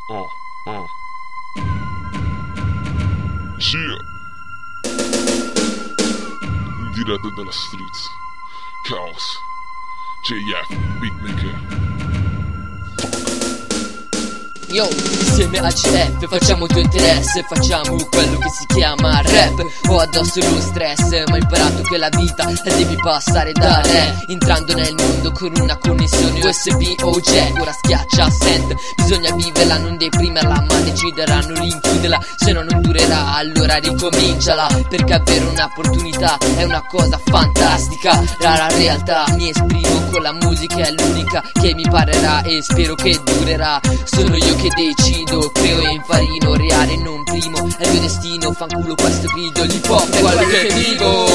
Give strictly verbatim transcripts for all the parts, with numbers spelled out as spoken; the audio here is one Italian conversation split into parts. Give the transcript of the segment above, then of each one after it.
Uh, uh. Yeah. In diretta dalla streets. Chaos. J F, beatmaker. Yo, insieme a C F facciamo il tuo interesse, facciamo quello che si chiama rap. Ho addosso lo stress, ma ho imparato che la vita la devi passare da re, entrando nel mondo con una connessione U S B o jack. Ora schiaccia send, bisogna viverla, non deprimerla, ma deciderà non rinchiuderla, se no non durerà, allora ricominciala, perché avere un'opportunità è una cosa fantastica. Rara realtà, mi esprimo con la musica, è l'unica che mi parerà e spero che durerà. Sono io che decido, creo e infarino, reale non primo, è il mio destino, fanculo questo grido, l'hip hop è quello che vivo.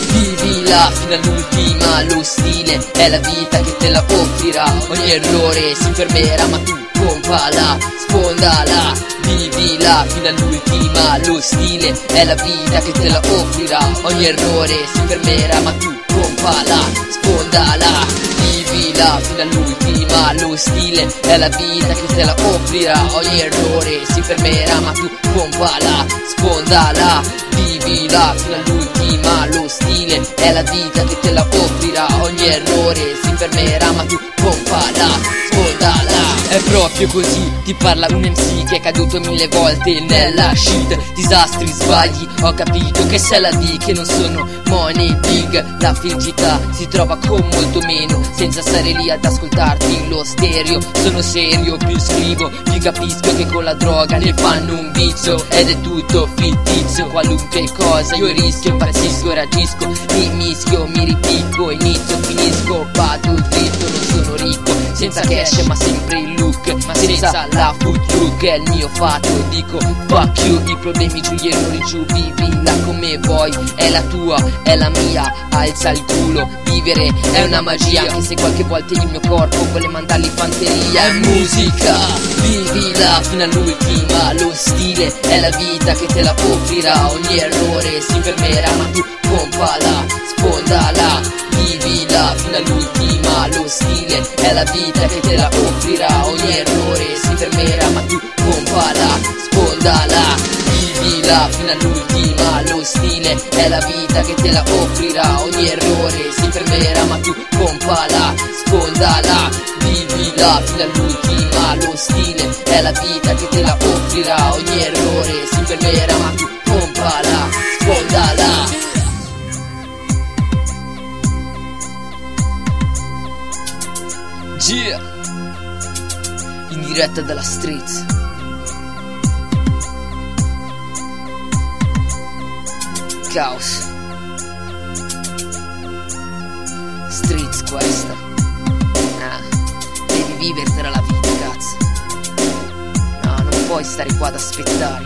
Vivila fino all'ultima, lo stile è la vita che te la offrirà, ogni errore si fermerà ma tu pompala, sfondala. Vivila fino all'ultima, lo stile è la vita che te la offrirà, ogni errore si fermerà ma tu pompala, sfondala. Vivila fino all'ultima, lo stile è la vita che te la offrirà, ogni errore si fermerà ma tu pompala, sfondala. Vivila fino all'ultima, lo stile è la vita che te la offrirà, ogni errore si fermerà ma tu pompala, sfondala. È proprio così, ti parla un M C che è caduto mille volte nella shit, disastri, sbagli, ho capito che sei la D, che non sono money big. La felicità si trova con molto meno, senza stare lì ad ascoltarti lo stereo. Sono serio, più scrivo, più capisco che con la droga ne fanno un vizio, ed è tutto fittizio, qualunque cosa io rischio, impazzisco, reagisco, mi mischio, mi ripicco, inizio, finisco, vado dritto, non sono ricco, senza cash ma sempre il look, ma senza la food look, è il mio fatto, dico fuck you, i problemi giù, gli errori giù, vivila come vuoi, è la tua, è la mia, alza il culo, vivere è una magia, anche se qualche volta il mio corpo vuole mandarli fanteria, è musica. Vivila fino all'ultima, lo stile è la vita che te la offrirà, ogni errore si fermerà ma tu pompala, sfondala. Vivila fino all'ultima, lo stile è la vita che te la offrirà, ogni errore si fermerà ma tu pompala, sfondala. Vivila fino all'ultima, lo stile è la vita che te la offrirà, ogni errore si fermerà ma tu pompala, sfondala. Vivila fino all'ultima, lo stile è la vita che te la offrirà, ogni errore si fermerà ma tu pompala, sfondala. Yeah. In diretta dalla streets. Chaos. Streets questa. Ah, devi vivertela la vita, cazzo. No, non puoi stare qua ad aspettare.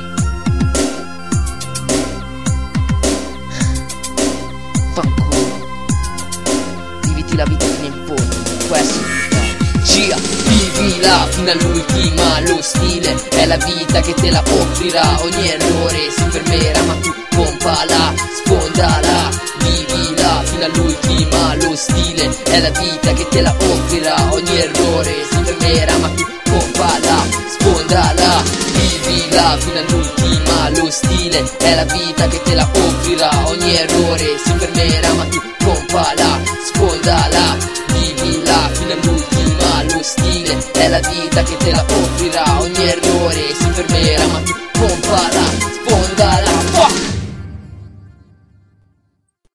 Fanculo. Viviti la vita fino in fondo. Questo Gia, vivila fino all'ultima, lo stile è la vita che te la offrirà, ogni errore si fermerà ma tu pompala, sfondala. Vivila fino all'ultima, lo stile è la vita che te la offrirà, ogni errore si fermerà ma tu pompala, sfondala. Vivila fino all'ultima, lo stile è la vita che te la offrirà, ogni errore si fermerà ma tu pompala, sfondala. Vivila fino all'ultima, lo stile è la vita che te la offrirà, ogni errore si fermerà ma